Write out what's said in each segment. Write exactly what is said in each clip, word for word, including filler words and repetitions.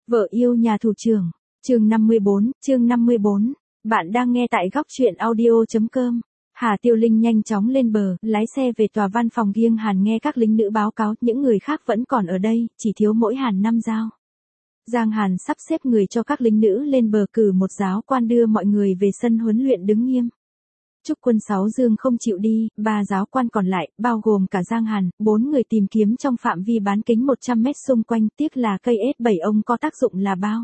Vợ yêu nhà thủ trưởng, chương năm mươi bốn, chương năm mươi bốn. Bạn đang nghe tại góc truyện audio chấm com. Hà Tiêu Linh nhanh chóng lên bờ, lái xe về tòa văn phòng Giêng Hàn nghe các lính nữ báo cáo, những người khác vẫn còn ở đây, chỉ thiếu mỗi Hàn Năm Giao. Giang Hàn sắp xếp người cho các lính nữ lên bờ, cử một giáo quan đưa mọi người về sân huấn luyện đứng nghiêm. Trúc Quân Sáu Dương không chịu đi, ba giáo quan còn lại, bao gồm cả Giang Hàn, bốn người tìm kiếm trong phạm vi bán kính một trăm mét xung quanh, tiếc là cây ét bảy ông có tác dụng là bao.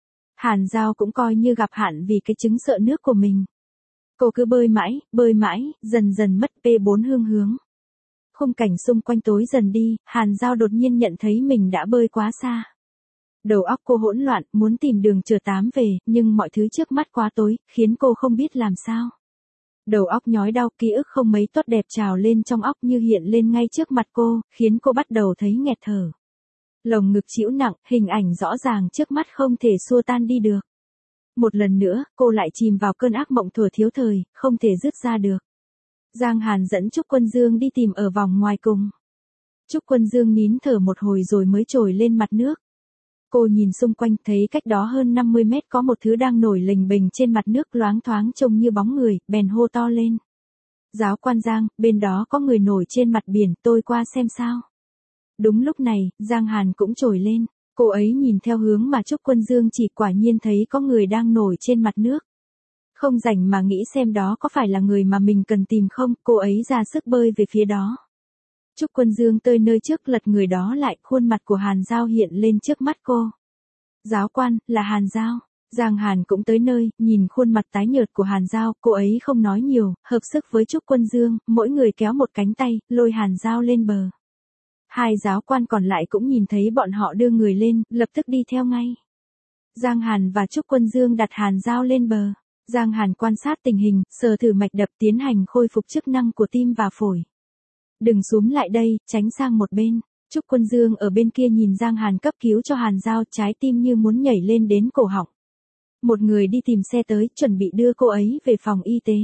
Hàn Giao cũng coi như gặp hạn vì cái chứng sợ nước của mình. Cô cứ bơi mãi, bơi mãi, dần dần mất P bốn hương hướng. Khung cảnh xung quanh tối dần đi, Hàn Giao đột nhiên nhận thấy mình đã bơi quá xa. Đầu óc cô hỗn loạn, muốn tìm đường chở tám về, nhưng mọi thứ trước mắt quá tối, khiến cô không biết làm sao. Đầu óc nhói đau, ký ức không mấy tốt đẹp trào lên trong óc như hiện lên ngay trước mặt cô, khiến cô bắt đầu thấy nghẹt thở. Lồng ngực trĩu nặng, hình ảnh rõ ràng trước mắt không thể xua tan đi được. Một lần nữa, cô lại chìm vào cơn ác mộng thuở thiếu thời, không thể dứt ra được. Giang Hàn dẫn Trúc Quân Dương đi tìm ở vòng ngoài cùng. Trúc Quân Dương nín thở một hồi rồi mới trồi lên mặt nước. Cô nhìn xung quanh thấy cách đó hơn năm mươi mét có một thứ đang nổi lềnh bềnh trên mặt nước loáng thoáng trông như bóng người, bèn hô to lên. Giáo quan Giang, bên đó có người nổi trên mặt biển, tôi qua xem sao. Đúng lúc này, Giang Hàn cũng trồi lên, cô ấy nhìn theo hướng mà Trúc Quân Dương chỉ, quả nhiên thấy có người đang nổi trên mặt nước. Không rảnh mà nghĩ xem đó có phải là người mà mình cần tìm không, cô ấy ra sức bơi về phía đó. Trúc Quân Dương tới nơi trước lật người đó lại, khuôn mặt của Hàn Giao hiện lên trước mắt cô. Giáo quan, là Hàn Giao. Giang Hàn cũng tới nơi, nhìn khuôn mặt tái nhợt của Hàn Giao, cô ấy không nói nhiều, hợp sức với Trúc Quân Dương, mỗi người kéo một cánh tay, lôi Hàn Giao lên bờ. Hai giáo quan còn lại cũng nhìn thấy bọn họ đưa người lên, lập tức đi theo ngay. Giang Hàn và Trúc Quân Dương đặt Hàn Giao lên bờ. Giang Hàn quan sát tình hình, sờ thử mạch đập, tiến hành khôi phục chức năng của tim và phổi. Đừng xúm lại đây, tránh sang một bên. Trúc Quân Dương ở bên kia nhìn Giang Hàn cấp cứu cho Hàn Giao, trái tim như muốn nhảy lên đến cổ họng. Một người đi tìm xe tới, chuẩn bị đưa cô ấy về phòng y tế.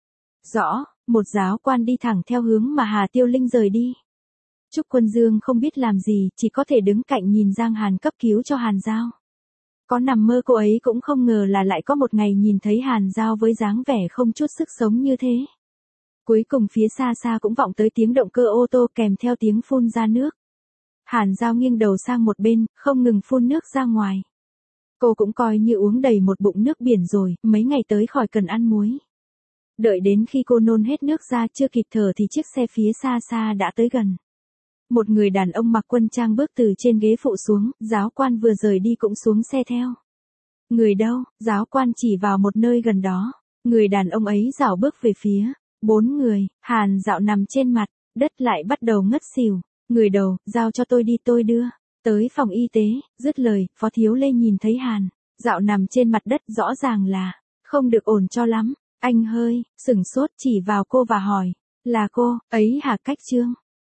Rõ, một giáo quan đi thẳng theo hướng mà Hà Tiêu Linh rời đi. Trúc Quân Dương không biết làm gì, chỉ có thể đứng cạnh nhìn Giang Hàn cấp cứu cho Hàn Giao. Có nằm mơ cô ấy cũng không ngờ là lại có một ngày nhìn thấy Hàn Giao với dáng vẻ không chút sức sống như thế. Cuối cùng phía xa xa cũng vọng tới tiếng động cơ ô tô kèm theo tiếng phun ra nước. Hàn Giao nghiêng đầu sang một bên, không ngừng phun nước ra ngoài. Cô cũng coi như uống đầy một bụng nước biển rồi, mấy ngày tới khỏi cần ăn muối. Đợi đến khi cô nôn hết nước ra chưa kịp thở thì chiếc xe phía xa xa đã tới gần. Một người đàn ông mặc quân trang bước từ trên ghế phụ xuống, giáo quan vừa rời đi cũng xuống xe theo. Người đâu? Giáo quan chỉ vào một nơi gần đó. Người đàn ông ấy rảo bước về phía. Bốn người, Hàn Dạo nằm trên mặt, đất lại bắt đầu ngất xỉu. Người đầu, giao cho tôi đi tôi đưa. Tới phòng y tế, dứt lời, Phó Thiếu Lê nhìn thấy Hàn Dạo nằm trên mặt đất rõ ràng là không được ổn cho lắm. Anh hơi, sửng sốt chỉ vào cô và hỏi, là cô, ấy hả Cách Trương?